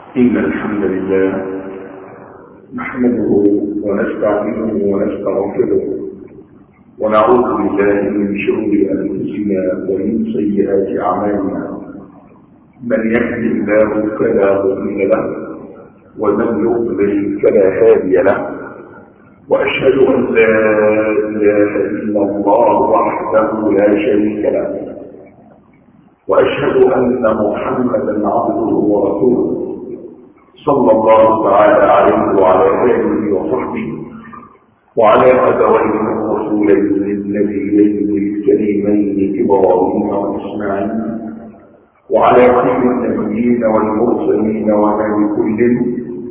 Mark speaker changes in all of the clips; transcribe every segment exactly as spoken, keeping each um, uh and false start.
Speaker 1: إن الحمد لله نحمده ونستعينه ونستغفره ونعوذ بالله من شرور أنفسنا ومن سيئات أعمالنا. من يهد الله فلا مضل له ومن يضلل فلا هادي له، وأشهد أن لا إله إلا الله وحده لا شريك له، وأشهد أن محمدا عبده ورسوله صلى الله تعالى عليه وعلى آله وصحبه وعلى أبويه الرسولين النبيين الكريمين إبراهيم وإسماعيل وعلى كل النبيين والمرسلين وعلى كل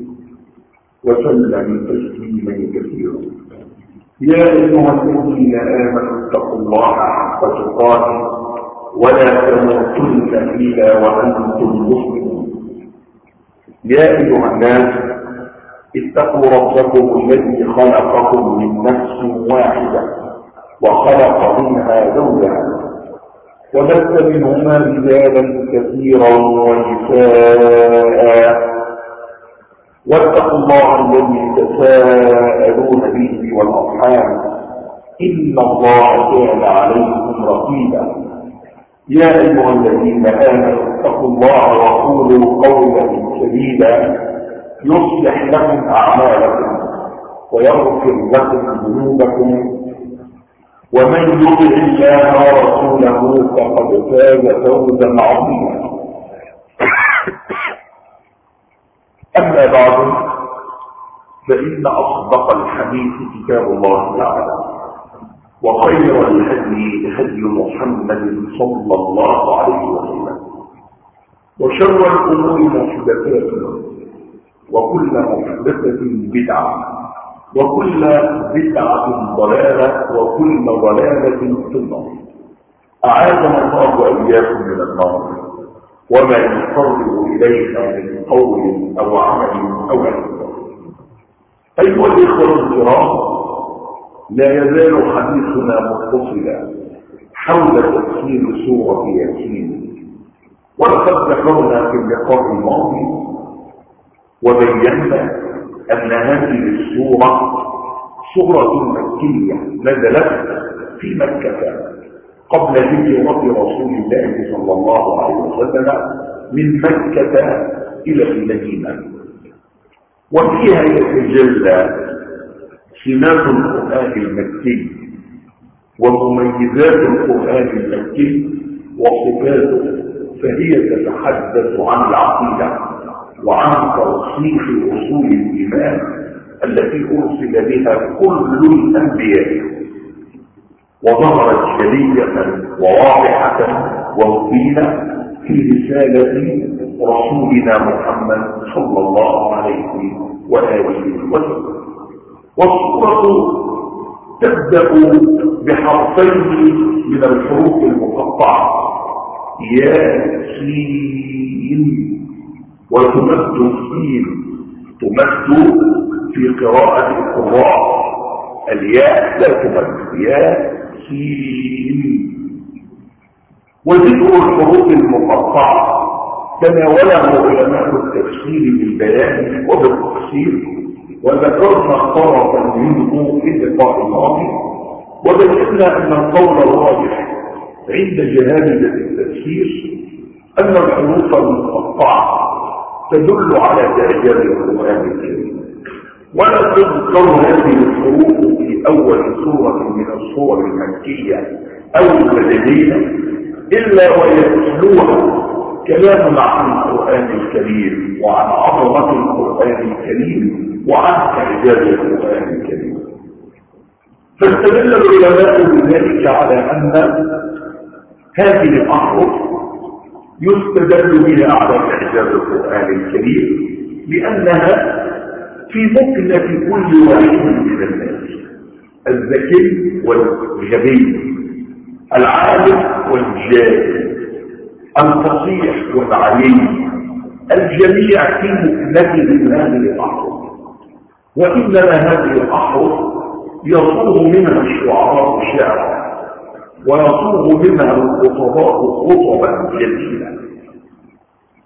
Speaker 1: وسلم تسليما كثيرا. يا أيها الذين آمنوا اتقوا الله حق تقاته ولا تموتن إلا وأنتم مسلمون. يا أيها الناس اتقوا ربكم الذي خلقكم من نفس واحدة وخلق منها زوجها وبث منهما رجالا كثيرا ونساء، واتقوا الله الذي تساءلون به والأرحام إن الله كان عليكم رقيبا. يا أيها الذين آمنوا اتقوا الله وقولوا قولا سديدا يصلح لكم أعمالكم ويغفر لكم ذنوبكم، ومن يطع الله ورسوله فقد فاز فوزا عظيما. أما بعد، فإن أصدق الحديث كتاب الله تعالى، وخير الهدي هدي محمد صلى الله عليه وسلم، وشر الأمور محدثاتها، وكل محدثة بدعة، وكل بدعة ضلالة، وكل ضلالة في النار. أعاذنا الله وإياكم من النار وما يقرب إليها من قول أو عمل أو علم. أيها الإخوة الكرام، لا يزال حديثنا متصلا حول تفسير سورة ياسين، ولقد ذكرنا في اللقاء الماضي وبينا أن هذه السورة سورة مكية نزلت في مكة قبل هجرة رسول الله صلى الله عليه وسلم من مكة إلى المدينة، وفيها يتجلى سمات القرآن المكي ومميزات القرآن المكي وصفاته، فهي تتحدث عن العقيدة وعن ترسيخ أصول الإيمان التي أرسل بها كل الأنبياء، وظهرت جلية وواضحة ومبينة في رسالة رسولنا محمد صلى الله عليه وآله وسلم. والسورة تبدأ بحرفين من الحروف المقطعة ياسين، وتمد السين، تمد في قراءة القراء، الياء لا تمد، ياسين. وذكر الحروف المقطعة تناوله علماء التفسير بالبيان وبالتفسير، وذكرنا طرفا منه في اللقاء الماضي، وبينا ان القول الراجح عند جهابذة التفسير ان الحروف المقطعه تدل على اعجاز القران الكريم، ولا تذكر هذه الحروف في اول سوره من السور المكيه او المدنيه الا ويتلوها كلام عن القران الكريم وعن عظمه القران الكريم وعن إعجاز القرآن الكريم. فاستدل العلماء بذلك على أن هذه الأحرف يستدل بها على إعجاز القرآن الكريم لأنها في مكنة كل واحد من الناس، الذكي والغبي، العالم والجاهل، الفصيح والعليم، الجميع في مكنة هذه الأحرف. وإنما هذه الأحرف يصوغ منها الشعراء شعرا ويصوغ منها الخطباء خطبا جميلا،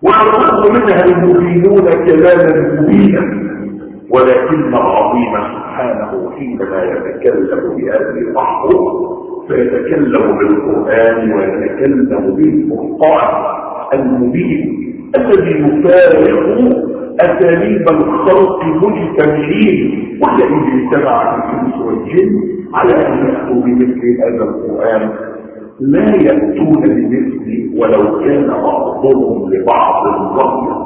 Speaker 1: ويطلب منها المبينون كلاما مبينا، ولكن العظيم سبحانه حينما يتكلم بهذه الأحرف فيتكلم بالقرآن ويتكلم بالفرقان المبين الذي يفارق أساليب الخلق مجتمعين، والذي اجتمع الإنس والجن على أن يأتوا بمثل هذا القرآن لا يأتون بمثله ولو كان بعضهم لبعض ظهيرا.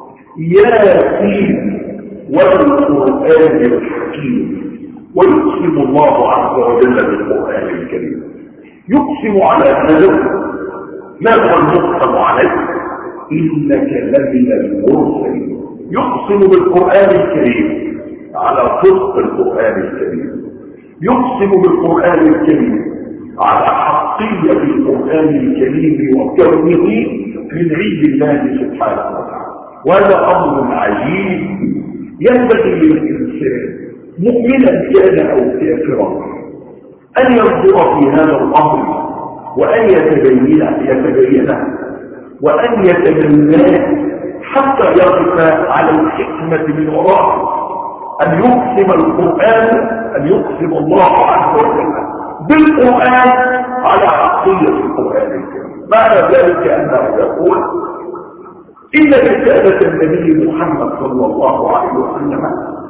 Speaker 1: ياسين والقرآن الحكيم. ويقسم الله عز وجل بالقرآن الكريم، يقسم على هذا ما هو المقسم عليه، إنك لمن المرسلين. يقسم بالقرآن الكريم على صدق القرآن الكريم، يقسم بالقرآن الكريم على حقية القرآن الكريم وكونه من عند الله سبحانه وتعالى. وهذا أمر عجيب ينبغي للإنسان مؤمنا كان أو كافرا أن ينظر في هذا الأمر وأن يتبين يتبينه وأن يتمناه حتى يقف على الحكمة من وراءه. أن يقسم القرآن أن يقسم الله عز وجل بالقرآن على عقيدة القرآن الكريم. معنى ذلك أنه يقول إن رسالة النبي محمد صلى الله عليه وسلم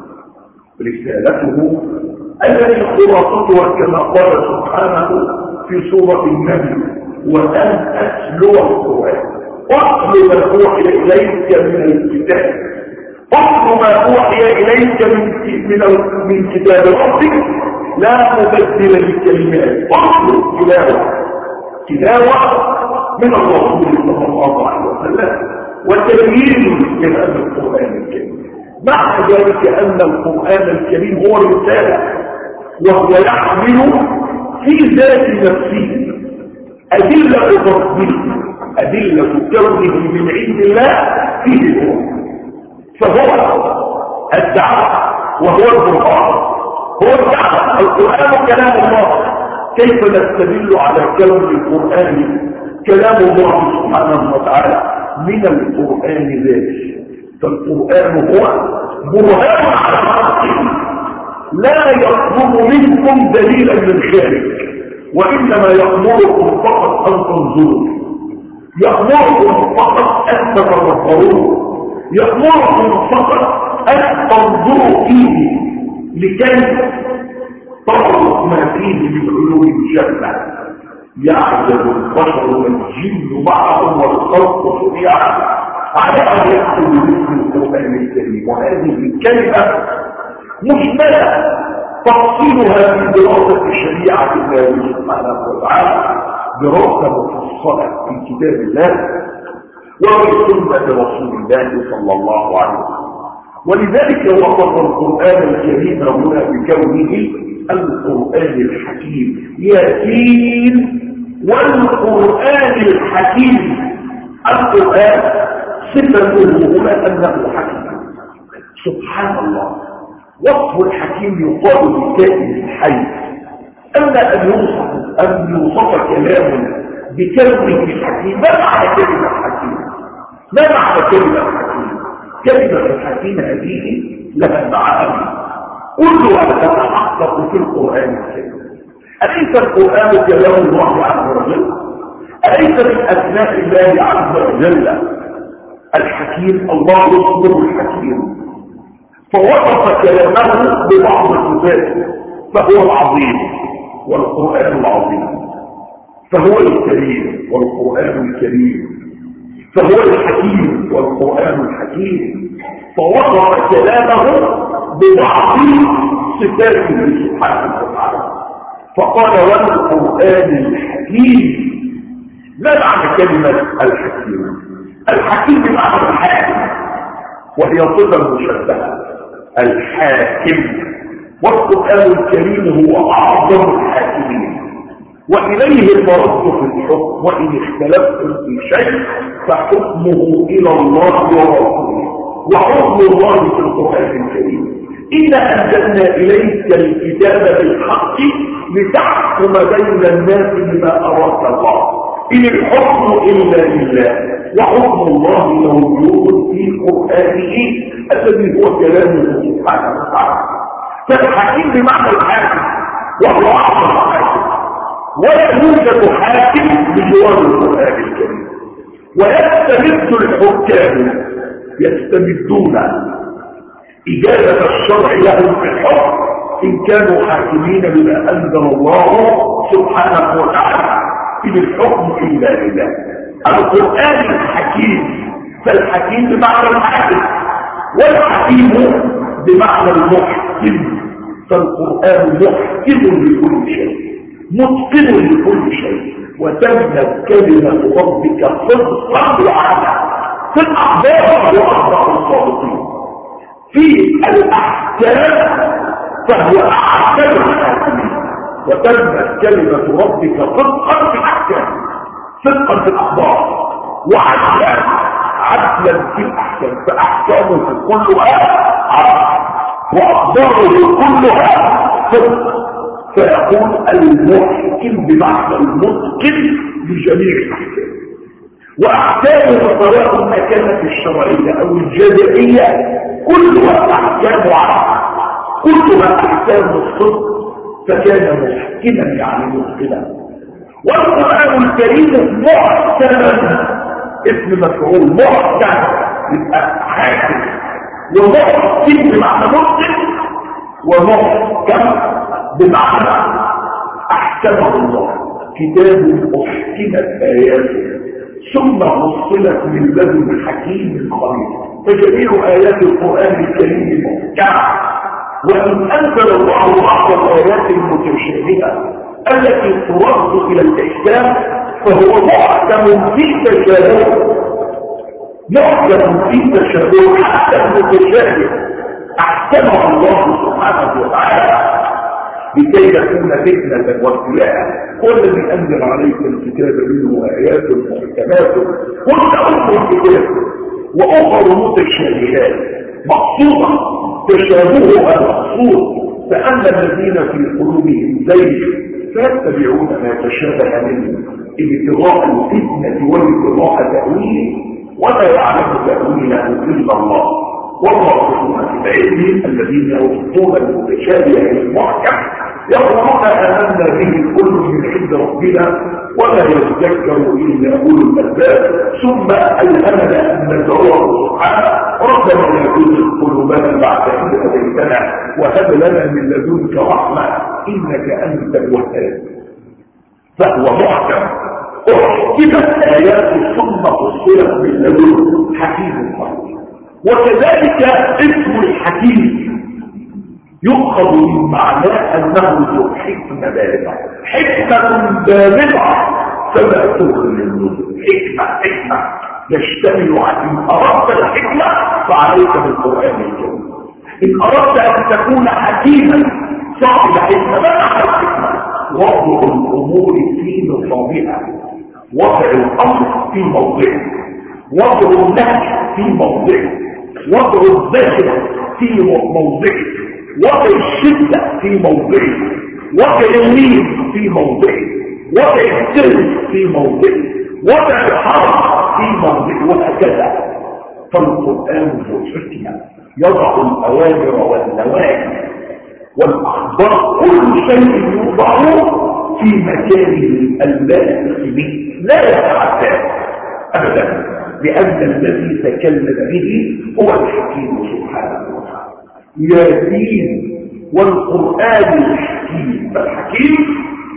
Speaker 1: رسالته التي خلاصتها كما قال سبحانه في سورة النبي وأن أتلو القرآن. أتلو ما أوحي إليك من الكتاب، أتلو ما أوحي إليك من من كتاب ربك لا مبدل للكلمات. أتلو تلاوة تلاوة من الرسول صلى الله عليه وسلم وتبيين لهذا القرآن الكريم. مع ذلك أن القرآن الكريم هو رسالة، وهو يحمل في ذات نفسه أدلة تطبيق، أدلة كونه من عند الله فيه هو، فهو الدعوة وهو القرآن، هو الدعوة. القرآن كلام الله، كيف نستدل على كون القرآن كلام الله سبحانه وتعالى من القرآن ذاته؟ فالقرآن هو برهان على حقه، لا يطلب منكم دليلا من خارج، وإنما يأمركم فقط أن تنظروا، يأمركم فقط أن تتفكروا، يأمركم فقط أن تنظروا فيه لكي تروا ما فيه من علوم الجنة. يعجز البشر والجن معهم والخلق جميعا على أن يأخذ باسم القرآن الكريم. وهذه الكلمة مجملة تفصيلها في دراسة الشريعة الله سبحانه وتعالى دراسة مفصلة في كتاب الله وفي سنة رسول الله صلى الله عليه وسلم. ولذلك وصف القرآن الكريم هنا بكونه القرآن الحكيم. ياسين والقرآن الحكيم. القرآن صفته هنا أنه حكيم. سبحان الله، وصف الحكيم يقال بالكائن الحي. أما أن يوصف أن يوصف كلام بكلمة الحكيم، ما معنى كلمة حكيم؟ ما معنى كلمة حكيم؟ كلمة الحكيم هذه لها معاني كلها تتحقق في القرآن الكريم. أليس القرآن كلام الله عز وجل؟ أليس من أسماء الله عز وجل الحكيم؟ الله اسمه الحكيم، فوصف كلامه ببعض صفاته، فهو العظيم والقرآن العظيم، فهو الكريم والقرآن الكريم، فهو الحكيم والقرآن الحكيم، فوصف كلامه ببعض صفاته سبحانه وتعالى فقال والقرآن الحكيم. ما معنى كلمة الحكيم؟ الحكيم بمعنى الحاكم، وهي صفة مشبهة، الحاكم. والقرآن الكريم هو أعظم الحاكمين، وإليه المرد في الحكم، وإن اختلفتم في شيء فحكمه إلى الله ورسوله. وحكم الله في القرآن الكريم إنا أنزلنا إليك الكتاب بالحق لتحكم بين الناس بما أراك الله. إن الحكم إلا لله، وحكم الله موجود في قرآنه الذي هو كلامه سبحانه وتعالى. فالحكيم بمعنى الحاكم، وهو أعظم حاكم، ولا يوجد حاكم بجوار القرآن الكريم. ويستمد الحكام يستمدون إجازة الشرع لهم في الحكم إن كانوا حاكمين بما أنزل الله سبحانه وتعالى. إن الحكم إلا لله. القرآن الحكيم، فالحكيم بمعنى الحاكم، والحكيم بمعنى المحكم. فالقرآن محكم لكل شيء، متقن لكل شيء. وتمت كلمة ربك صدقا وعدلا في الأخبار وأخبار الصادقين. في الأحكام فهو أحكم الحاكمين. وتمت كلمة ربك صدقا في الأحكام، صدقا في الأخبار، وعدلا عدلا في الأحكام. فأحكامه كلها عدل، وأخباره كلها صدق. فيقول المحكم بمعنى المتقن لجميع الأحكام. وأحكامه سواء ما كانت الشرعية أو الجزائية كلها أحكام عدل، كلها أحكام الصدق. فكان محكما يعني متقنا. والقرآن الكريم محكم، اسم مفعول محكم، يبقى حاكم. ومحكم بمعنى متقن، ومحكم بمعنى أحكمه الله. كتاب أحكمت آياته ثم فصلت من لدن حكيم خبير. فجميع آيات القرآن الكريم محكمة. وإن أنزل الله بعض الآيات المتشابهة التي ترد إلى الإحكام فهو محكم في تشابهه، محكم في تشابهه حتى المتشابه أحكمه الله سبحانه وتعالى لكي تكون فتنة وابتلاء. هو الذي أنزل عليك الكتاب منه آيات محكمات هن أم الكتاب وأخر متشابهات مقصودة تشابهها مقصود. فأما الذين في قلوبهم زيغ فيتبعون ما تشابه منه ابتغاء الفتنة وابتغاء تأويله ولا يعلم تأويله إلا الله والراسخون في العلم الذين يربطون المتشابه المحكم يقولون آمنا به كل من عند ربنا ولا يذكر إلا أولو الألباب. ثم ألهمنا أن ندعوه سبحانه ربنا لا تزغ قلوبنا بعد إذ هديتنا وهب لنا من لدنك رحمة إنك أنت الوهاب. فهو محكم أحكمت آيات ثم فصلت من لدن حكيم خبير. وكذلك اسم الحكيم يؤخذ من معناه أنه ذو حكمة بالغة، حكمة بالغة فلا تؤخذ النذر. حكمة حكمة يشتمل على إن أردت الحكمة فعليك بالقرآن الكريم. إن أردت أن تكون حكيما صاحب حكمة. ما معنى الحكمة؟ وضع الأمور في نصابها، وضع الأمر في موضعه، وضع النهي في موضعه، وضع الذكر في موضعه، وضع الشدة في موضعه، وضع اللين في موضعه، وضع السر في موضعه، وضع الحرب في موضعه، وهكذا. فالقرآن ذو حكمة يضع الأوامر والنواهي والأخبار كل شيء يوضع في مكانه اللائق به لا يتعدى أبدا، لأن الذي تكلم به هو الحكيم سبحانه وتعالى. ياسين والقرآن الحكيم. فالحكيم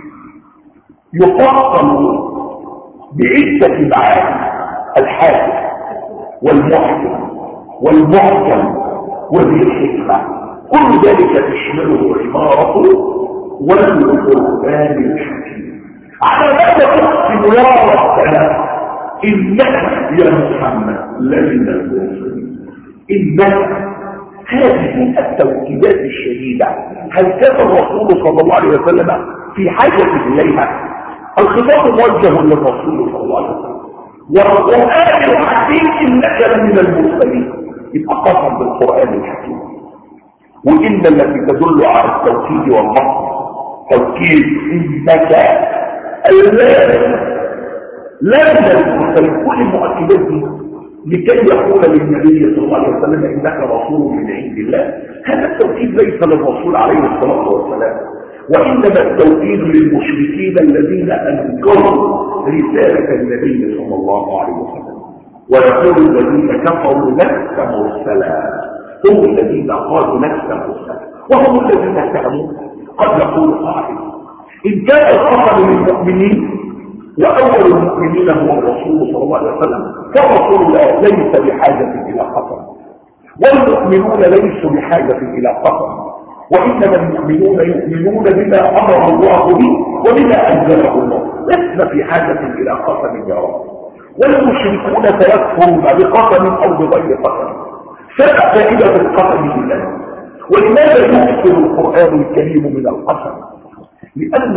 Speaker 1: يفصل بعدة معاني: الحاكم والمحكم والمحكم وذي الحكمة. كل ذلك تشمله عبارته والقرآن الحكيم. على ماذا تقسم يا ربنا إنك يا محمد لمن المرسلين؟ إنك هذه التوكيدات الشديدة هل كان الرسول صلى الله عليه وسلم في حاجة إليها؟ الخطاب موجه للرسول صلى الله عليه وسلم. والقرآن الحكيم إنك لمن المرسلين، يبقى قسم بالقرآن الحكيم. وإن التي تدل على التوكيد والنصر توكيد إنك اللام لازم كل المؤكدات دي لكي يقول للنبي صلى الله عليه وسلم انك رسول من عند الله. هذا التوحيد ليس للرسول عليه الصلاه والسلام، وانما التوحيد للمشركين الذين انكروا رساله النبي صلى الله عليه وسلم. ويقول الذين كفروا لست مرسلا، هم الذين قالوا لست مرسلا، وهم الذين كانوا قد يقول قائل ان كان الخطر للمؤمنين واول المؤمنين هو الرسول صلى الله عليه وسلم، فالرسول ليس بحاجه الى خطر، والمؤمنون ليسوا بحاجه الى خطر، وانما المؤمنون يؤمنون بما امر الله به وبما انزله الله، لسنا في حاجه الى قسم يا رب. والمشركون سيكفرون بقسم او بغير قسم، فما فائده القسم لله؟ ولماذا يكثر القران الكريم من القسم؟ لان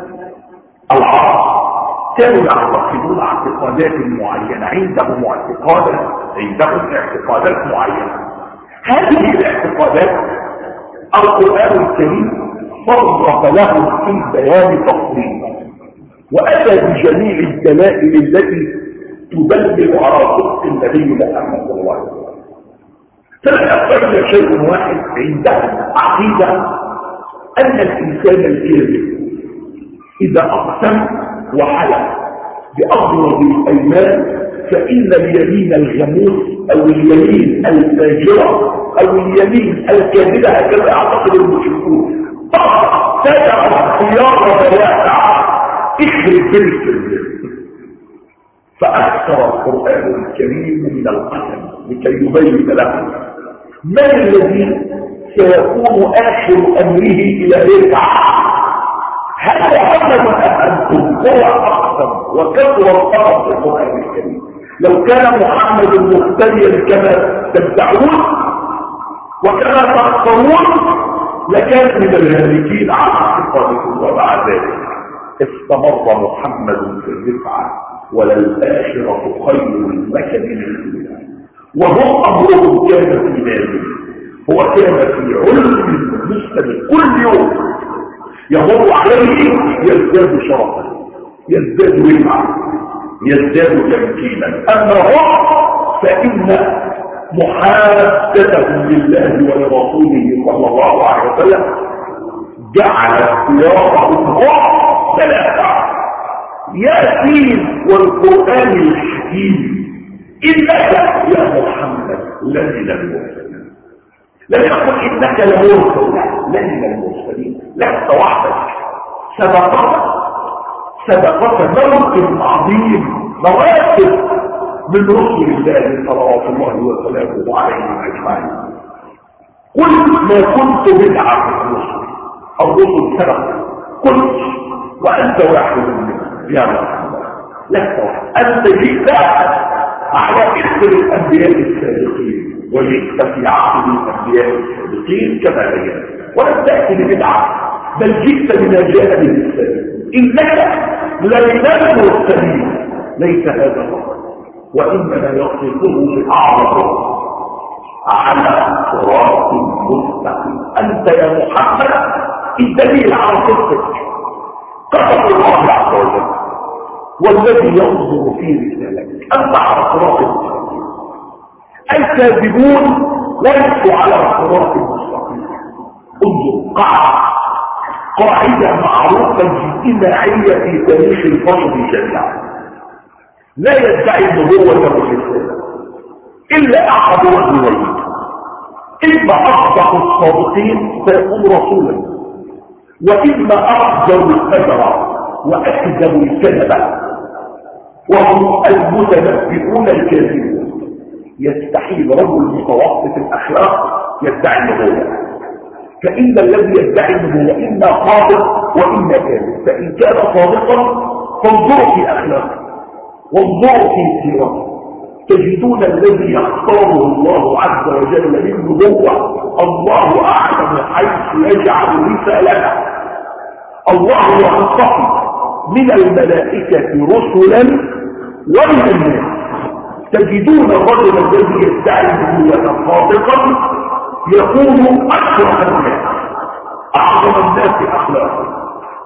Speaker 1: العرب كانوا يعتقدون اعتقادات معينه، عندهم اعتقادات عندهم اعتقادات معينه. هذه الاعتقادات القرآن الكريم صرف لهم في بيان تفصيل، وأتى بجميع الدلائل التي تدلل على صدق النبي محمد صلى الله عليه وسلم. فلا يقبل شيء واحد عندهم عقيدة أن الإنسان الكاذب إذا أقسم وحلف بأغلظ الأيمان فإن اليمين الغموس أو اليمين الفاجرة أو اليمين الكاذبة، هكذا يعتقد المشركون، طبعا تدع الخيار ويقع اخرج بالكذب. فأكثر القرآن الكريم من القسم لكي يبين لهم من الذي سيكون آخر أمره إلى رفعه. هذا أمر أنتم هو أقسم وكثر القسم في القرآن الكريم. لو كان محمد مفتريا كما تدعون وكما تقصرون لكان من الهالكين على اعتقادكم، ومع ذلك استمر محمد في الرفعة، وللآخرة خير لك من الأولى. وهم أمرهم كان في ذلك، هو كان في علم مستمر كل يوم يمر عليه يزداد شرفا يزداد رفعة يزداد تمكينا. أما هم فإن محادثتهم لله ولرسوله صلى الله عليه وسلم جعل سياقهم هم ثلاثة: ياسين والقرآن الحكيم، إنك يا محمد لمن المرسلين. لم يقل إنك لمرسل، لا، لمن المرسلين، لست وحدك، سبقك سبقك موقف عظيم، مراتب من رسل الله صلوات الله وسلامه عليهم اجمعين. كل ما كنت بدعه في الرسل، الرسل سبق كنت وانت واحد منهم يا محمد، لست واحد، انت جئت على اثر الانبياء السابقين وجئت في عقل الانبياء السابقين كما هي، ولم تاتي ببدعه بل جئت بما جاء به السابق. انك لمن المرسلين، ليس هذا الرسل، وإنما يصفه بأعظم على صراط مستقيم. أنت يا محمد الدليل على صدقك، قدر الله عز وجل والذي ينظر في رسالتك، أنت على صراط مستقيم. الكاذبون ليسوا على صراط مستقيم. انظر قاعدة قاعدة معروفة اجتماعية في تاريخ البشر جميعا: لا يدعي النبوة والرسالة إلا أحد رجلين: إما أصدق الصادقين فيكون رسولا، وإما أخجل الفجر وأكذب الكذبة، وهم المتنبئون الكاذبون. يستحيل رجل متوسط الأخلاق يدعي النبوة، فإن الذي يدعي النبوة إما صادق وإما كاذب. فإن كان صادقا فانظروا في أخلاقه وانظروا في سيرته، تجدون الذي يختاره الله عز وجل للنبوة الله أعلم حيث يجعل رسالته. الله يصطفي من الملائكة رسلا ومن الناس. تجدون الرجل الذي يدعي النبوة صادقا يكون أكثر الناس، أعظم الناس أخلاقا،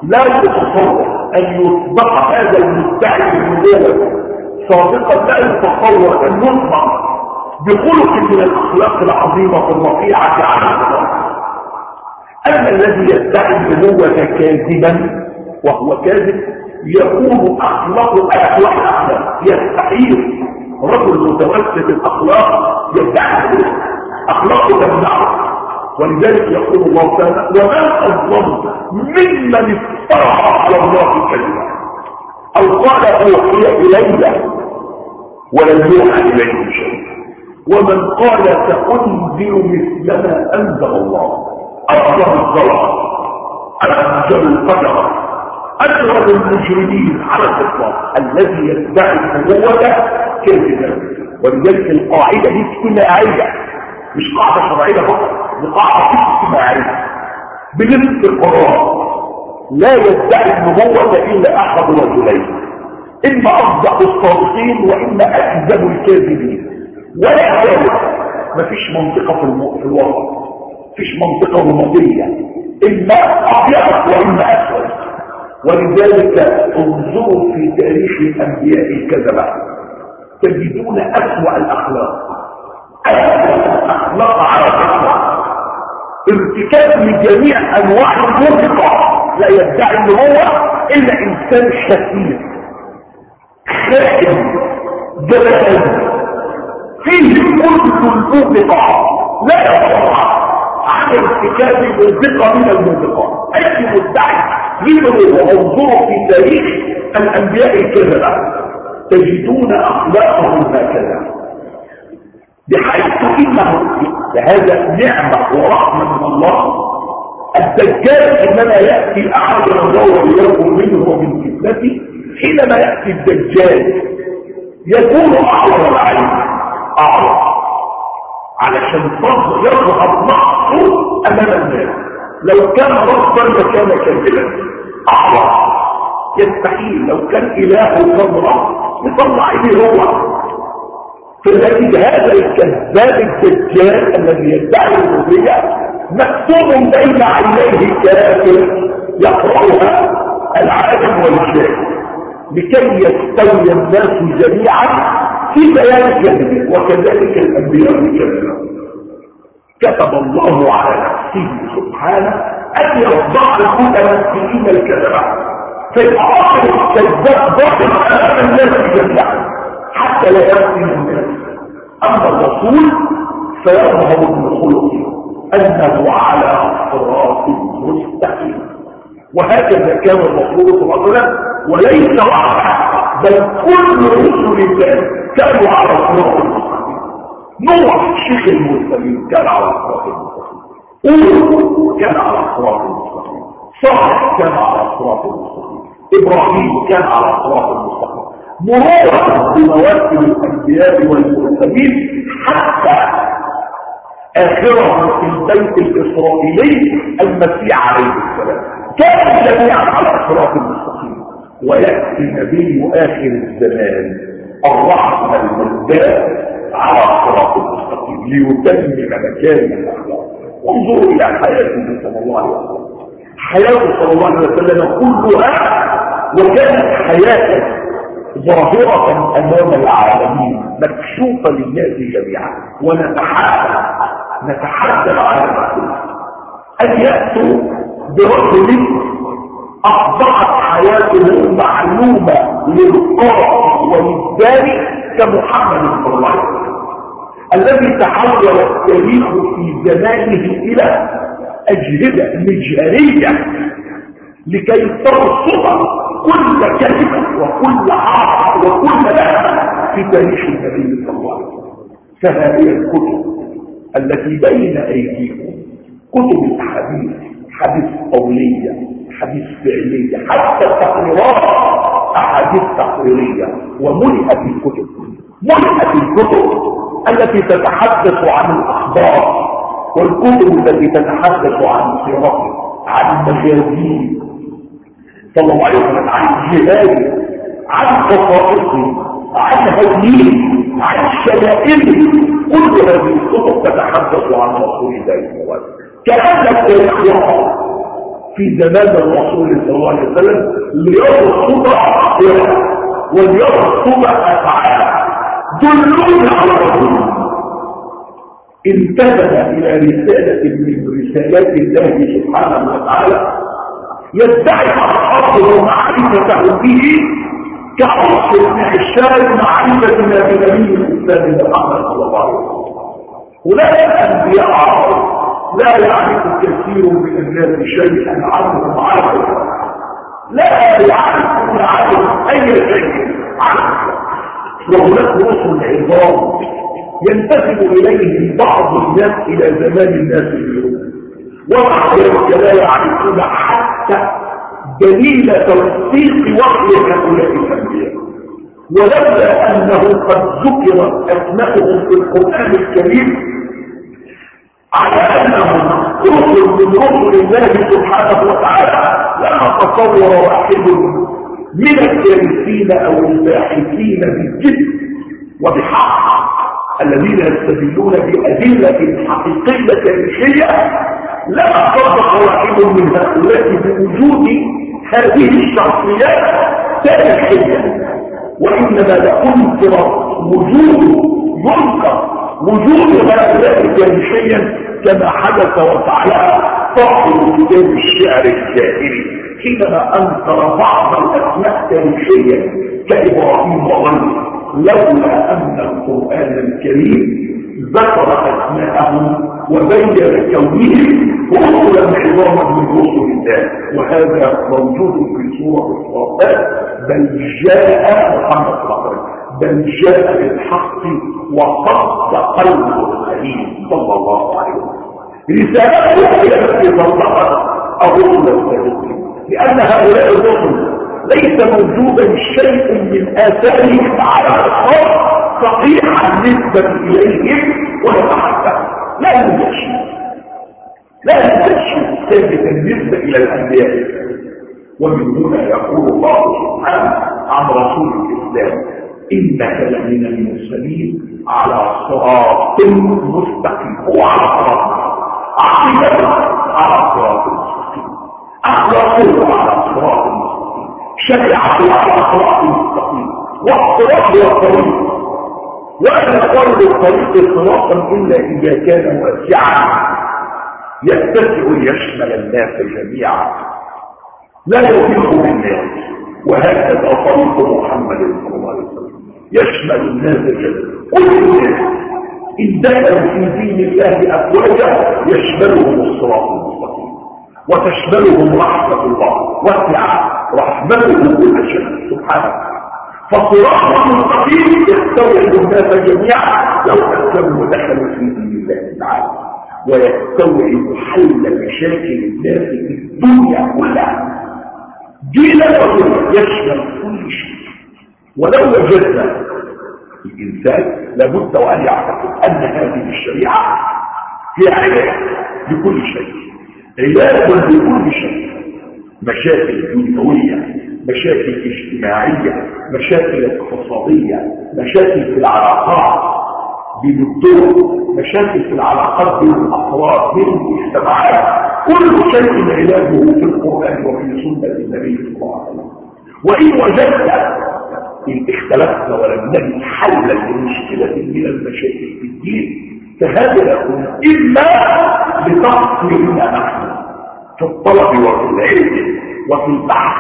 Speaker 1: لا يتصور ان يطبق هذا المدعي بالنبوة صادقا، لا يتصور ان يطبق بخلق من الاخلاق العظيمة الرفيعة على الله. اما الذي يدعي النبوة كاذبا وهو كاذب يكون اخلاقه اخلاق اخلاق. يستحيل رجل متوسط الاخلاق يدعي اخلاقه تمنعه. ولذلك يقول الله تعالى: وما اظلم ممن افترى على الله كذبا او قال اوحي الي ولم يوحى اليه شيء، ومن قال سأنزل مثل ما انزل الله اظلم الظلم انزل القدر اجرد المجرمين على الاطلاق الذي يدعي النبوة كذبا. ولذلك القاعدة دي اجتماعية مش قاعدة شرعية فقط، دي قاعدة اجتماعية بالاستقرار. لا يدعي النبوة الا احد رجلين، اما اصدق الصادقين واما اكذب الكاذبين، ولا ثالث. مفيش منطقة في الوسط، مفيش منطقة رمادية، اما ابيض واما اسود. ولذلك انظروا في تاريخ الانبياء الكذبة تجدون اسوأ الاخلاق، اسوأ الاخلاق على الاطلاق، ارتكاب لجميع انواع الموبقة. لا يدعي النبوة الا انسان شتيت خائن جبان فيه كل الموبقة، لا يستطيع عن ارتكاب موبقة من الموبقات. اي مدعي لنبوة وانظروا في تاريخ الانبياء الكذبة تجدون اخلاقهم هكذا، بحيث انه هذا نعمة ورحمة من الله. الدجال حينما يأتي احد الله ويكون منه من فتنته، حينما يأتي الدجال يكون اعور العين، اعور علشان يظهر نقصه امام الناس. لو كان ربا لكان كذبا، اعور يستحيل. لو كان اله كان رب يطلع اليه هو. فلذلك هذا الكذاب الدجال الذي يدعي الربوبية مكتوب بين عينيه كافر يقرأها العالم والجاهل، لكي يستوي الناس جميعا في بيان كذبه. وكذلك الانبياء الكذبة كتب الله على نفسه سبحانه ان يرضع المتمثلين الكذبة، فيبقى اخر الكذاب ضاحك امام الناس جميعا حتى لا يفتن الناس. اما الرسول فيظهر من خلقه انه على صراط مستقيم. وهكذا كان الرسول صلى الله عليه وسلم، وليس وحده بل كل رسل الله كانوا على صراط مستقيم. نوح شيخ المرسلين كان على صراط مستقيم، هود كان على صراط مستقيم، صالح كان على صراط مستقيم، ابراهيم كان على صراط مستقيم. مرورا بمواسم الانبياء والمرسلين حتى اخرهم في البيت الاسرائيلي المسيح عليه السلام كانوا جميعا على صراط مستقيم. وياتي نبي اخر الزمان الرحمه المهداه على صراط مستقيم ليتمم مكارم الاخلاق. انظروا الى حياته صلى الله عليه وسلم، حياته صلى الله عليه وسلم كلها وكانت حياه ظاهرة امام العالمين مكشوفة للناس جميعا. ونتحدث نتحدث على الرسول ان يأتوا برجل اصبحت حياته معلومة للقرى وللدار كمحمد صلى الله عليه وسلم، الذي تحول التاريخ في زمانه الى اجهزة مجهرية لكي ترصد كل كلمة وكل عرض وكل لحظة في تاريخ النبي صلى الله عليه وسلم. فهذه الكتب التي بين أيديكم كتب الحديث، حديث قولية، حديث فعلية، حتى التقريرات أحاديث تقريرية، وملئت الكتب ملئت الكتب التي تتحدث عن الأخبار، والكتب التي تتحدث عن سيرته، عن مجازيه صلى الله عليه وسلم، عن جهاده، عن خصائصه، عن هديه، عن شمائله. كل هذه الكتب تتحدث عن رسول الله صلى الله عليه وسلم كأن التاريخ يقع في زمان الرسول صلى الله عليه وسلم ليرصد أخباره وليرصد أفعاله دلونا على رسول انتبه إلى رسالة من رسالات الله سبحانه وتعالى يدعي أصحابه معرفته به كحرص بن حشام معرفتنا بنبي الإسلام محمد صلى الله عليه وسلم. هناك أنبياء عرب لا يعرف كثير من الناس شيئا عنهم عرفا، لا يعرفون عنهم أي شيء عنهم، وهناك رسل عظام ينتسب إليهم بعض الناس إلى زمان الناس اليوم، وبعض ذلك لا يعرفون حتى دليل توثيق وحي هؤلاء الأنبياء، ولولا أنه قد ذكرت أسماءهم في القرآن الكريم على أنهم رسل من رسل الله سبحانه وتعالى لما تصور واحد من الدارسين أو الباحثين بالجد وبحق الذين يستدلون بأدلة حقيقية تاريخية لما صدق واحد من هؤلاء بوجود هذه الشخصيات تاريخيا، وإنما لأنكر وجود ينكر وجود هؤلاء تاريخيا كما حدث وفعل صاحب كتاب الشعر الجاهلي حينما أنكر بعض الأسماء تاريخيا كإبراهيم وغيره، لولا أن القرآن الكريم ذكر أسماءهم وبين كونهم رسلا عظاما من رسل الله، وهذا موجود في سورة الصافات. بل جاء محمد صلى الله عليه وسلم بل جاء بالحق وصدق المرسلين صلى الله عليه وسلم. رسالته هي التي صدقت الرسل السابقين، لأن هؤلاء الرسل ليس موجودا شيء من آثارهم على الأرض صحيحا نسبة إليهم ولا حتى لا يوجد شيء لا يوجد شيء ثابتا نسبة إلى الأنبياء. ومن هنا يقول الله سبحانه عن رسول الإسلام إنك لمن المرسلين على صراط مستقيم. هو على صراط عقيدة على صراط مستقيم، أخلاقه على صراط مستقيم، شريعته على صراط مستقيم، والصراط هو الطريق، ولا يقرب الطريق صراطا إلا إذا كان واسعا يتسع ليشمل الناس جميعا لا يضيق بالناس، وهكذا طريق محمد صلى الله عليه وسلم يشمل الناس جميعا. كل الناس إن دخلوا في دين الله أفواجا يشملهم الصراط المستقيم وتشملهم رحمة الله وسع رحمته كل شيء سبحانه. فصراط المستقيم يستوعب الناس جميعا لو أسلموا ودخلوا في دين الله تعالى، ويستوعب حل مشاكل الناس في الدنيا كلها. دين الرسول يشمل كل شيء. ولو وجدنا الإنسان لابد أن يعتقد أن هذه الشريعة هي علاج لكل شيء، علاج لكل شيء، مشاكل دنيوية، مشاكل اجتماعية، مشاكل اقتصادية، مشاكل في العلاقات بين الدول، مشاكل في العلاقات بين الأفراد بين المجتمعات، كل شيء علاجه في القرآن وفي سنة النبي صلى الله عليه وسلم. وإن وجدت إن اختلفنا ولم نجد حلا لمشكلة من المشاكل في الدين فهذا يكون إما لتقصيرنا نحن في الطلب وفي العلم وفي البحث،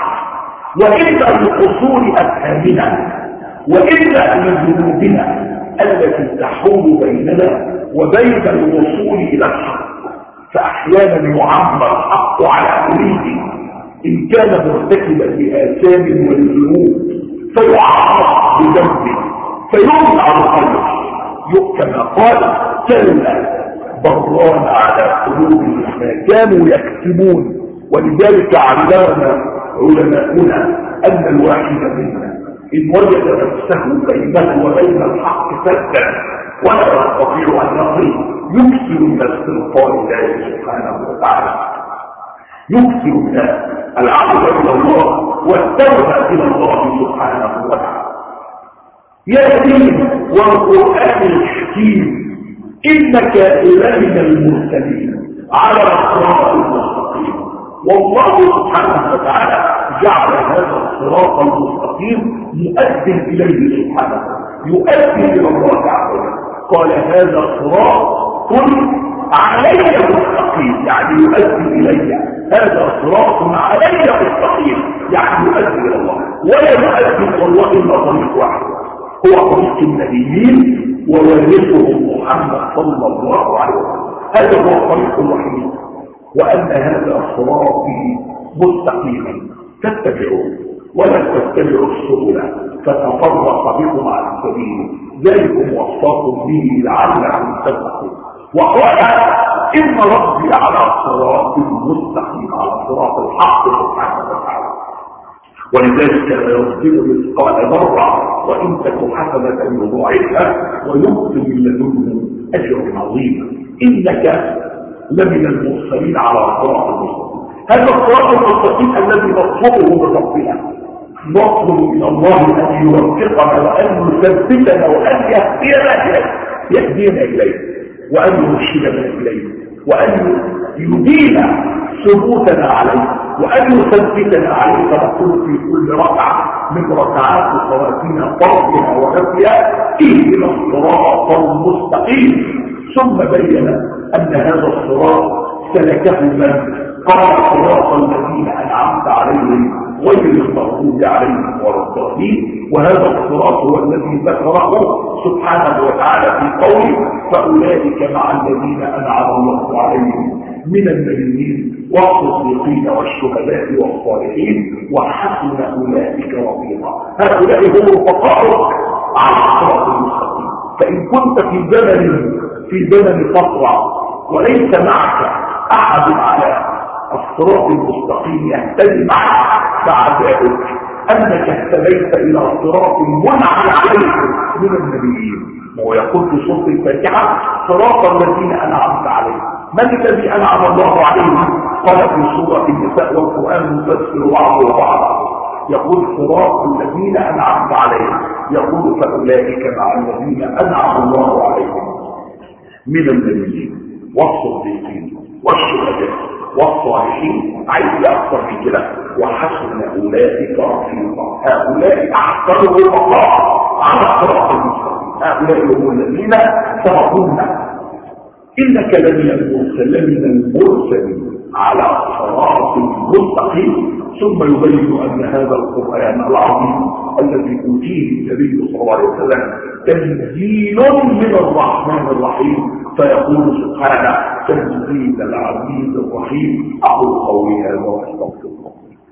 Speaker 1: وإما لقصور أفهامنا، وإما لذنوبنا التي تحول بيننا وبين الوصول إلى الحق. فأحيانا يعمر الحق على مريده إن كان مرتكبا لآثام والذنوب فيعرض بذنبه فيمنع الخير، كما قال كلا بران على قلوبهم ما كانوا يكتبون. ولذلك علمنا علماؤنا أن الواحد منا إن وجد نفسه بينه وبين الحق سدا ولا يستطيع أن يقل يكثر من استغفار الله سبحانه وتعالى، يكثر من العودة إلى الله والتوبة إلى الله سبحانه وتعالى. ياسين والقرآن الحكيم إنك لمن المرسلين على صراط المستقيم. والله سبحانه وتعالى جعل هذا الصراط المستقيم مؤدي إليه سبحانه، يؤدي إلى الله تعالى. قال هذا صراط علي مستقيم، يعني يؤدي إلي، هذا صراط علي مستقيم يعني يؤدي إلى الله، ولا يؤدي إلى الله إلا طريق واحد، هو طريق النبيين ووارثهم محمد صلى الله عليه وسلم. هذا هو الطريق الوحيد، وأن هذا صراطي مستقيما فاتبعوه ولا تتبعوا السبل فتفرق بكم عن سبيله، ذلكم وصاكم به لعلكم تتقون. وقال إن ربي على صراط مستقيم، على صراط الحق سبحانه وتعالى. ولذلك لا يصدق مثقال ذرة وإن تكن حسنة يضاعفها ويؤتي من لدنه أجر عظيم. إنك لمن المرسلين على صراط المستقيم. هذا الصراط المستقيم الذي نطلبه من ربنا، نطلب من الله أن يوفقنا وأن يثبتنا وأن يهدينا يهدينا إليه وأن يرشدنا إليه وأن يدين ثبوتنا عليه وأن يثبتنا عليه. فنقول في كل ركعة من ركعات صلاتنا فرضها ونفيها اهدنا الصراط المستقيم. ثم بين أن هذا الصراط سلكه من قال صراط الذين أنعمت عليهم غير المغضوب عليهم ولا الضالين. وهذا الصراط هو الذي ذكره سبحانه وتعالى في قوله فأولئك مع الذين أنعم الله عليهم من النبيين والصديقين والشهداء والصالحين وحسن أولئك رفيقا. هؤلاء هم الرفقاء على الصراط المستقيم. فإن كنت في زمن في زمن فترة وليس معك أحد على الصراط المستقيم يهتدي معك، فعجائك أنك اهتديت إلى صراط منعم عليكم من النبيين. ويقول في سورة الفاتحة صراط الذين أنعمت عليهم. من الذي أنعم الله عليهم؟ قال في سورة النساء والقرآن يفسر بعضه بعضا، يقول صراط الذين أنعمت عليهم، يقول فأولئك مع الذين أنعم الله عليهم من النبيين والصديقين والشهداء والصالحين. عايز اكثر من كده وحسن اولئك رفيقا. هؤلاء احسن الرفقاء على الصراط المستقيم، هؤلاء هم الذين سبقونا. انك لمن المرسلين المرسلين على صراط مستقيم. ثم يبين ان هذا القران العظيم الذي اوتيه النبي صلى الله عليه وسلم تنزيل من الرحمن الرحيم، فيقول سبحانه تنزيل العزيز الرحيم. اقول قولي هذا واستغفر الله.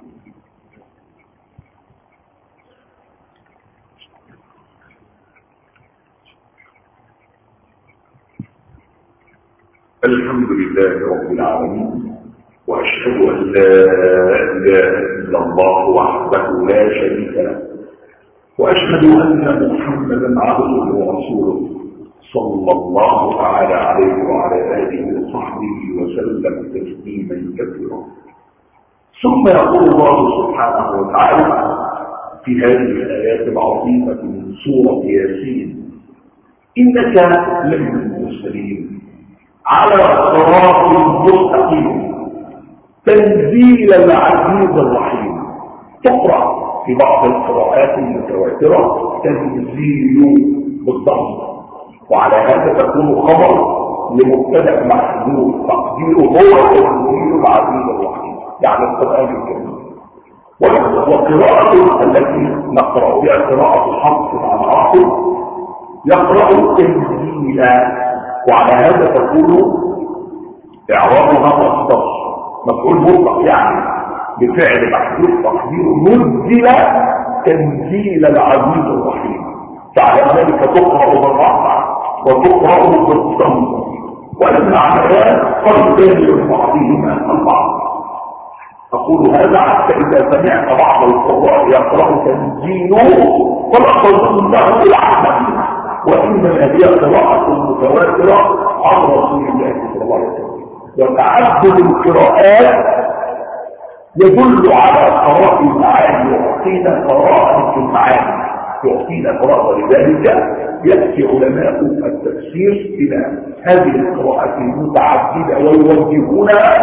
Speaker 1: الحمد لله رب العالمين، واشهد ان لا اله الا الله وحده لا شريك له، واشهد ان محمدا عبده ورسوله صلى الله تعالى عليه وعلى اله وصحبه وسلم تسليما كثيرا. ثم يقول الله سبحانه وتعالى في هذه الايات العظيمه من سوره ياسين انك لمن المرسلين على صراط مستقيم تنزيل العزيز الرحيم. تقرأ في بعض القراءات المتواترة تنزيل بالضم، وعلى هذا تكون خبر لمبتدأ محذوف تقديره هو تنزيل العزيز الرحيم، يعني القرآن الكريم. وقراءة التي نقرأ بها قراءة حفص عن عاصم يقرأ تنزيلا، وعلى هذا تكون اعرابها مصدر مفعول مطلق، يعني بفعل محذوف تقديره نزل تنزيل العزيز الرحيم. فعلى ذلك تقرأ بالرفع وتقرأ بالضم، والمعنيان قد يجري بعضهما البعض. أقول هذا حتى إذا سمعت بعض القراء يقرأ تنزيله فلا تظنه العمل، وإنما هي قراءة متواترة عن رسول الله صلى الله عليه وسلم. وتعدد القراءات يدل على قراءة المعاني، يعطينا قراءة المعاني، يعطينا قراءة. ولذلك يأتي علماء التفسير إلى هذه القراءات المتعددة ويوجهونها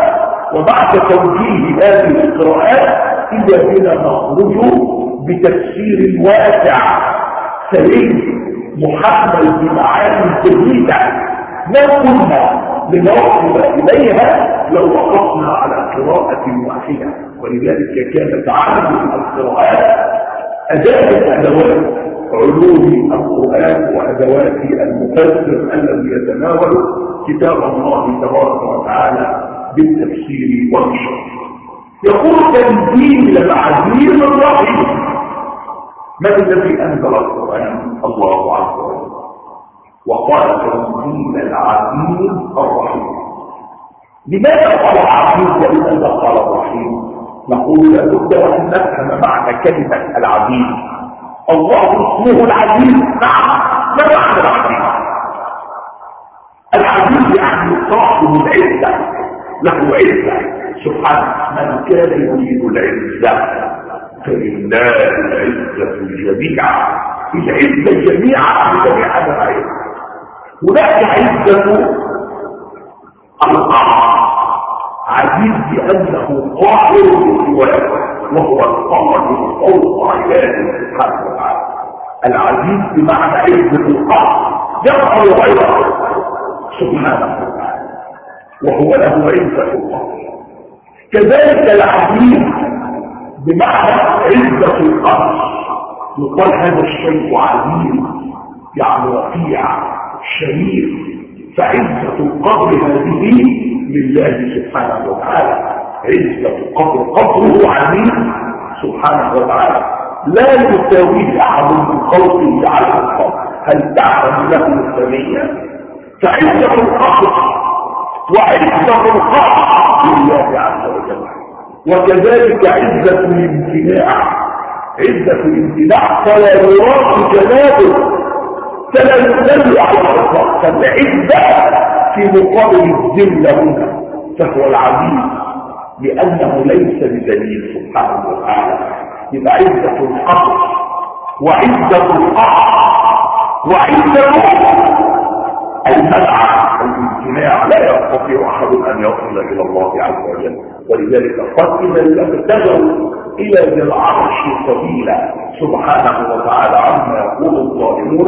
Speaker 1: وبعد توجيه هذه القراءات إذا بنا نخرج بتفسير واسع سليم محمل بمعاني جديدة ما كنا لنوصل إليها لو وقفنا على قراءة واحدة. ولذلك كان تعلم القراءات أداة أدوات علوم القرآن وأدوات المفسر الذي يتناول كتاب الله تبارك وتعالى بالتفسير والشرح. يقول تنزيل العزيز الرحيم. من الذي أنزل القرآن؟ الله عز وجل. وقال تنزيل العزيز الرحيم. لماذا قال العزيز ولماذا قال الرحيم؟ نقول لابد وأن نفهم معنى كلمة العزيز. الله اسمه العزيز. نعم، ما معنى العزيز؟ العزيز يعني صاحب العزة، له عزة سبحانه. من كان يريد العزة فلله العزة جميعا. العزة جميعا جميع العزة. هناك عزة الله عزيز لأنه قاهر بسواه وهو القاهر فوق عباده سبحانه وتعالى. العزيز بمعنى عزة القهر يقهر غيره سبحانه وتعالى وهو له عزة القهر. كذلك العزيز بمعنى عزة القهر يقال هذا الشيء عزيز يعني رفيع شريف. فعزة القدر هذه لله سبحانه وتعالى. عزة القدر قدره عزيز سبحانه وتعالى لا يساويه أحد من خلقه على الأرض. هل تعلم له سميا؟ فعزة القدر وعزة القهر لله عز وجل. وكذلك عزة الامتناع. عزة الامتناع فلا يراد جلاله فلا يدل على الإطلاق. فالعزة في مقابل الذل هنا فهو العزيز لأنه ليس بذليل سبحانه وتعالى. يبقى عزة القدر وعزة القهر وعزة المنع الامتناع لا يستطيع أحد أن يصل إلى الله عز وجل. ولذلك قد إذا ابتغوا إلى ذي العرش سبيلا سبحانه وتعالى عما يقول الظالمون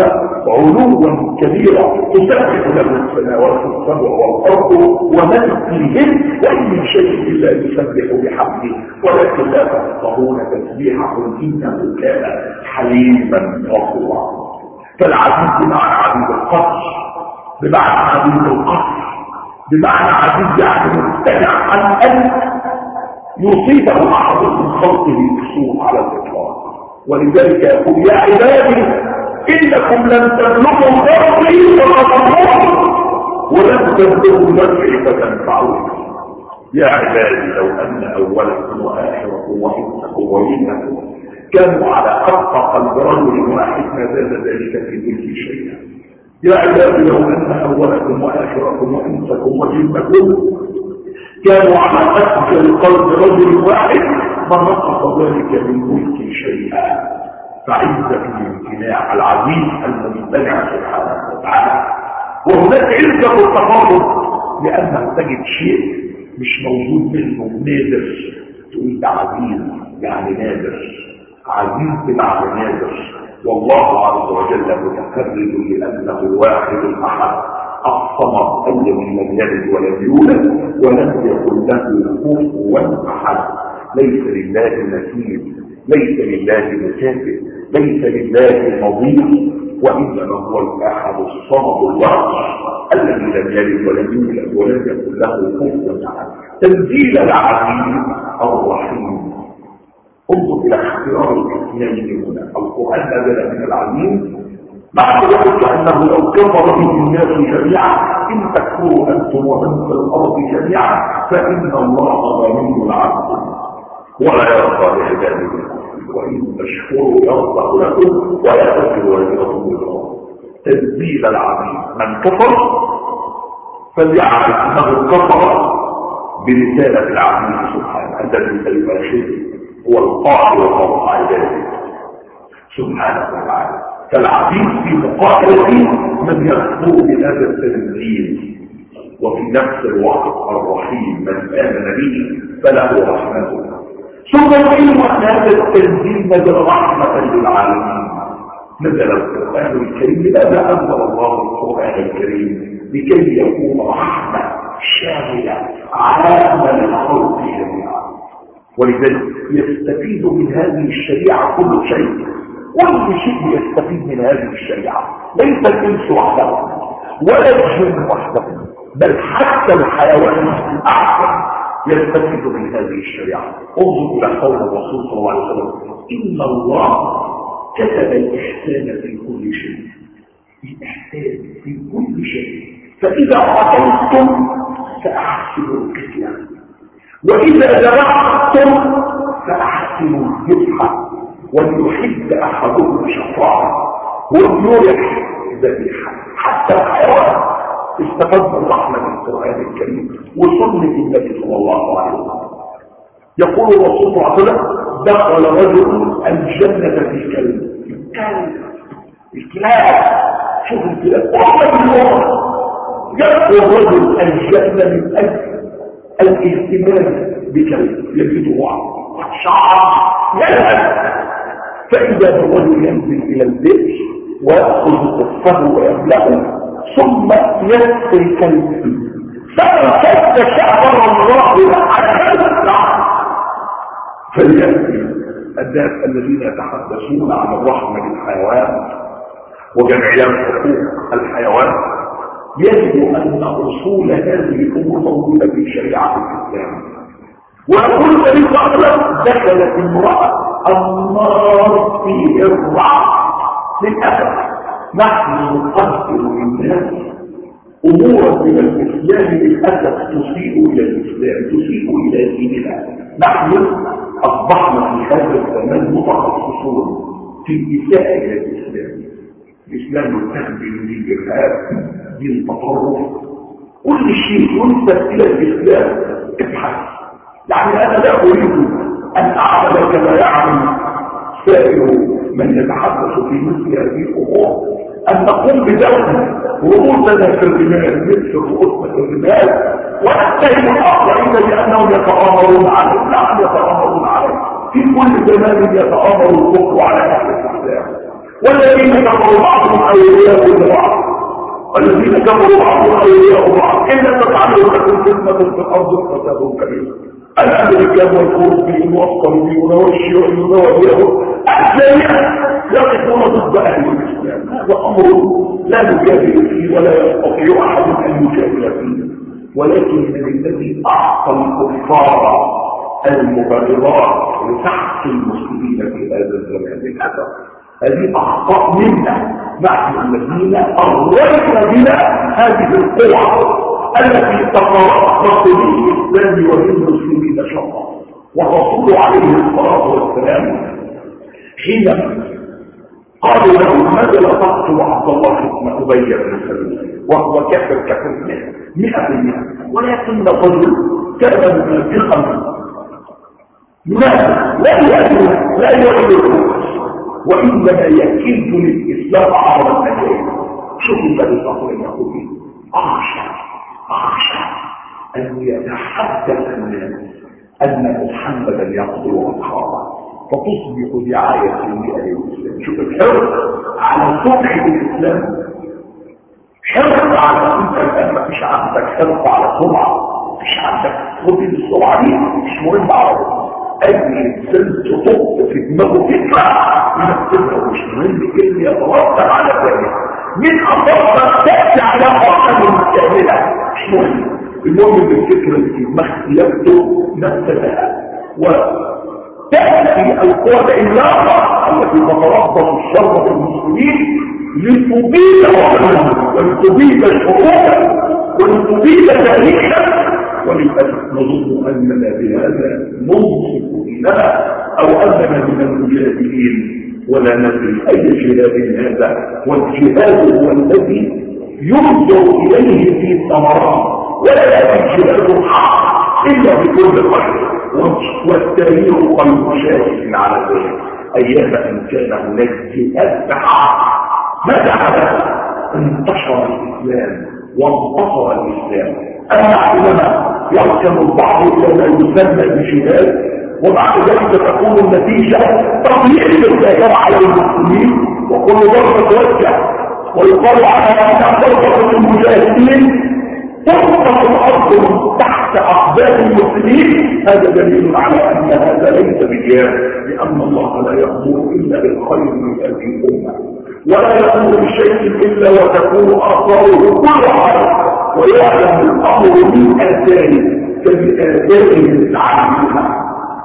Speaker 1: علوا كبيرا تسبح له السماوات السبع والأرض ومن فيهن وإن من شيء إلا يسبح بحمده ولكن لا تفقهون تسبيحهم إنه كان حليما غفورا. فالعزيز بمعنى عزيز القدر بمعنى عزيز القدر بمعنى عزيز يعني ممتنع عن أن يصيبه أحد من خلقه بسوء على الإطلاق. ولذلك يقول يا عبادي إنكم لن تبلغوا ضري فتصبروا ولن تبلغوا نفعي فتنفعوني. يا عبادي لو أن أولكم وآخركم وإنسكم وجنكم كانوا على أرقى قلب رجل واحد ما زاد ذلك في ملك شيئا. يا عبادي لو أن أولكم وآخركم وإنسكم وجنكم كانوا على أسفل قلب رجل واحد ما نقص ذلك من ملك شيئا. فعزة الامتناع العزيز الممتنع سبحانه وتعالى. وهناك عزة التفرد لأنه تجد شيء مش موجود منه نادر تقول ده عزيز يعني نادر. عزيز بمعنى نادر. والله عز وجل متفرد لأنه الواحد الأحد الصمد الذي لم يلد ولم يولد ولم يكن له كفوا احد. ليس لله مثيل ليس لله مكافئ ليس لله نظير وانما هو الاحد الصمد الواحد الذي لم يلد ولم يولد ولم يكن له كفوا احد. تنزيل العزيز الرحيم. انظر الى اختيار الاثنين هنا. القران نزل من العزيز بعد ذلك أنه لو كفر به الناس جميعا إن تكفروا أنتم ومن في الأرض جميعا فإن الله غني عنكم ولا يرضى لعباده وإن تشكروا يرضى لكم ولا تكفروا ويرضى لكم. تنزيل العزيز. من كفر فليعرف أنه كفر برسالة العزيز سبحانه الذي سيباشره هو القاهر فوق عباده سبحانه وتعالى. فالعزيز في مقابلة من يكفر بهذا التنزيل وفي نفس الوقت الرحيم، من آمن به فله رحمته. ثم يقول أن هذا التنزيل نزل رحمة للعالمين. نزل القرآن الكريم. لماذا أنزل الله القرآن الكريم؟ لكي يكون رحمة شاملة عامة للخلق جميعا. ولذلك يستفيد من هذه الشريعة كل شيء، كل شيء يستفيد من هذه الشريعة، ليس الإنس وحده ولا الجن وحده، بل حتى الحيوان الأعظم يستفيد من هذه الشريعة. انظر إلى قول الرسول صلى الله عليه وسلم: إن الله كتب الإحسان في كل شيء. الإحسان في كل شيء، فإذا قتلتم فأحسنوا القتل، وإذا ذبحتم فأحسنوا الذبح، وليحد أحدكم شفاعة وليرح ذبيحة. حتى الحيوان استفاد من رحمة القرآن الكريم وسنة النبي صلى الله عليه وسلم. يقول الرسول صلى الله عليه وسلم: دخل رجل الجنة في الكلب. الكلب الكلاب، شوف الكلاب والله يدخل الرجل الجنة من أجل الاهتمام بكلب يجده شعر يذهب. فإذا الرجل ينزل إلى البيت ويأخذ طفه ويبلغه ثم يسقي الكلب، فارتد شعر الله عنه. فليأتي الناس الذين يتحدثون عن الرحمة للحيوان وجمعيات حقوق الحيوان يجب أن أصول هذه الأمور موجودة في شريعة الإسلام. ويقول النبي صلى الله عليه وسلم: دخلت امرأة النار في الرعب. للأسف نحن نقدر للناس أمورا من الإسلام للأسف تسيء إلى الإسلام، تسيء إلى ديننا. نحن أصبحنا في هذا الزمان متخصصون في الإساءة إلى الإسلام. الإسلام يتخذ دين الإرهاب، دين التطرف، كل شيء ينسب إلى الإسلام. ابحث. يعني أنا لا أريد أن أعمل كما يعمل سائر من يتحدث في مثل هذه الأمور، أن نقوم بدولة رؤوسنا في الرمال مثل رؤوسنا في الرمال ونتهم الآخرين بأنهم يتآمرون عليه. نعم يتآمرون عليه، في كل زمان يتآمر الكفر على أهل الإسلام، والذين كفروا بعضهم أولياء بعض، والذين كفروا بعضهم أولياء بعض. إلا تفعلوا لكم فتنة في الأرض وفساد كبير. الأمريكان والأوروبيين والصليبيون والشيوعيون واليهود الجميع يقفون ضد أهل الإسلام. هذا أمر لا نجادل فيه ولا يستطيع أحد أن يجادل فيه، ولكن من الذي أعطى الكفار المبررات لتحت المسلمين في هذا الزمان. للأسف هذه أخطاء منا نحن الذين أغوينا بنا هذه القوى التي تتربص بالإسلام وبالمسلمين شرا. والرسول عليه الصلاة والسلام حينما قالوا له: ماذا لا تقتل عبد الله بن أبي بن سلول وهو كافر كافر مئة بالمئة، ولكن الرجل كان منافقا منافق لا يأكل لا يأكل وإنما يكيد للإسلام عبر الأجيال. شوفوا الذي تقول يقول أخشى أخشى أن يتحدث الناس أن محمدا يقتل أصحابه فتصبح دعاية لأهل الإسلام. شوف الحرص على سمعة الإسلام، حرص على أنت الآن ما فيش عندك حرص على سمعة، مفيش عندك خذ السرعة دي مش مهم عربي. أي إنسان تطب في دماغه فكرة ينفذها مش مهم كلمة يتوتر على ذلك. من أفضل تأتي على قرآن مستقبلة مش مهم، المهم بالفكرة اللي في دماغك يبدو نفسها. وتأتي القوة العملاقة التي تتربص الشر بالمسلمين لتبيد وطنهم ولتبيد شعوبا ولتبيد تاريخا. وللأسف نظن أننا بهذا ننصف ديننا أو أننا من المجاهدين، ولا ندري أي جهاد هذا. والجهاد هو الذي ينظر إليه في الثمرات، ولا يأتي جهاد الحق إلا بكل خير. والتاريخ قلب شاهد على ذلك. أيام أن كان هناك جهاد بحق ماذا حدث؟ انتشر الإسلام وانتصر الإسلام. أما عندما يركن البعض إلى ما يسمى بجهاد وبعد ذلك تكون النتيجة تضييع الدائرة على المسلمين وكل ضربة توجه ويقال على ضربة المجاهدين تسقط الأرض تحت أقدام المسلمين. هذا دليل على أن هذا ليس بجهاد، لأن الله لا يأمر إلا بالخير من هذه الأمة ولا يأمر بشيء إلا وتكون آثاره كل خير، ويعلم الأمر من آثاره كبآثاره العامة.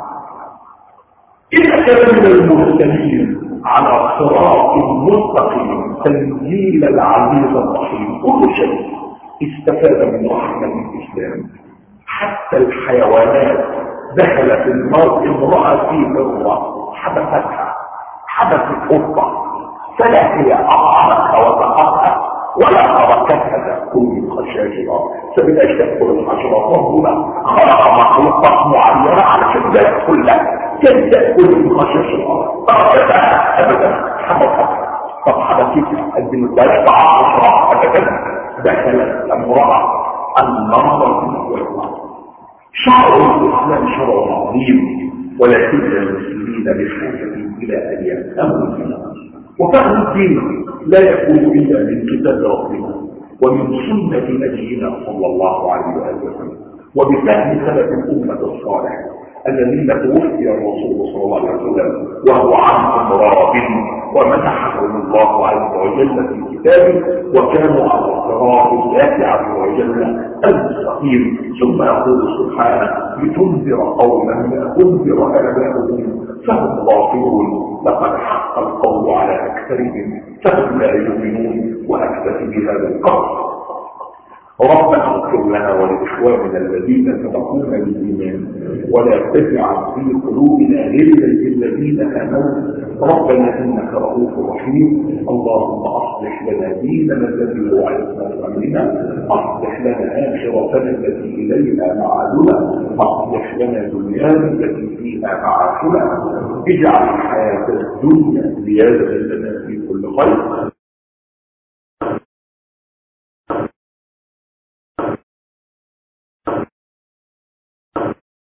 Speaker 1: إذا كان من المرسلين على صراط مستقيم تنزيل العزيز الرحيم كل شيء استفاد من رحمة الإسلام، حتى الحيوانات دخلت النار امرأة في مرة حبستها، حبست قطة فلا هي أطعمتها وسقتها ولا تركتها تأكل من خشاش الأرض، فبلاش تأكل الحشرات. ربنا خلق مخلوقات معينة علشان تأكلها، كيف تأكل من خشاش الأرض؟ تركتها أبدا، حبستها. طب حبستها قدم الدرجة عشرة أبدا. دخلت امرأة النار والله. شرع الإسلام شرع عظيم، ولكن المسلمين بحاجة إلى أن يفهموا فيه. وفهم الدين لا يكون إلا من كتاب ربنا ومن سنة نبينا صلى الله عليه وسلم، وبفهم سلف الأمة الصالح الذين توفي الرسول صلى الله عليه وسلم وهو عنهم راض ومنحهم الله عز وجل في كتابه وكانوا على الصراط الله عز وجل المستقيم. ثم يقول سبحانه لتنذر قوما ما تنذر آباؤهم فهم غافلون لقد حق القول على أكثرهم فهم لا يؤمنون. وأكتفي بهذا القول. ربنا اغفر لنا ولإخواننا الذين سبقونا بالإيمان ولا تجعل في قلوبنا غلا للذين آمنوا ربنا إنك رؤوف رحيم. اللهم أصلح لنا ديننا الذي هو عصمة أمرنا، أصلح لنا آخرتنا التي إليها معادنا، أصلح لنا دنيانا التي فيها معاشنا، اجعل الحياة الدنيا زيادة لنا في كل خير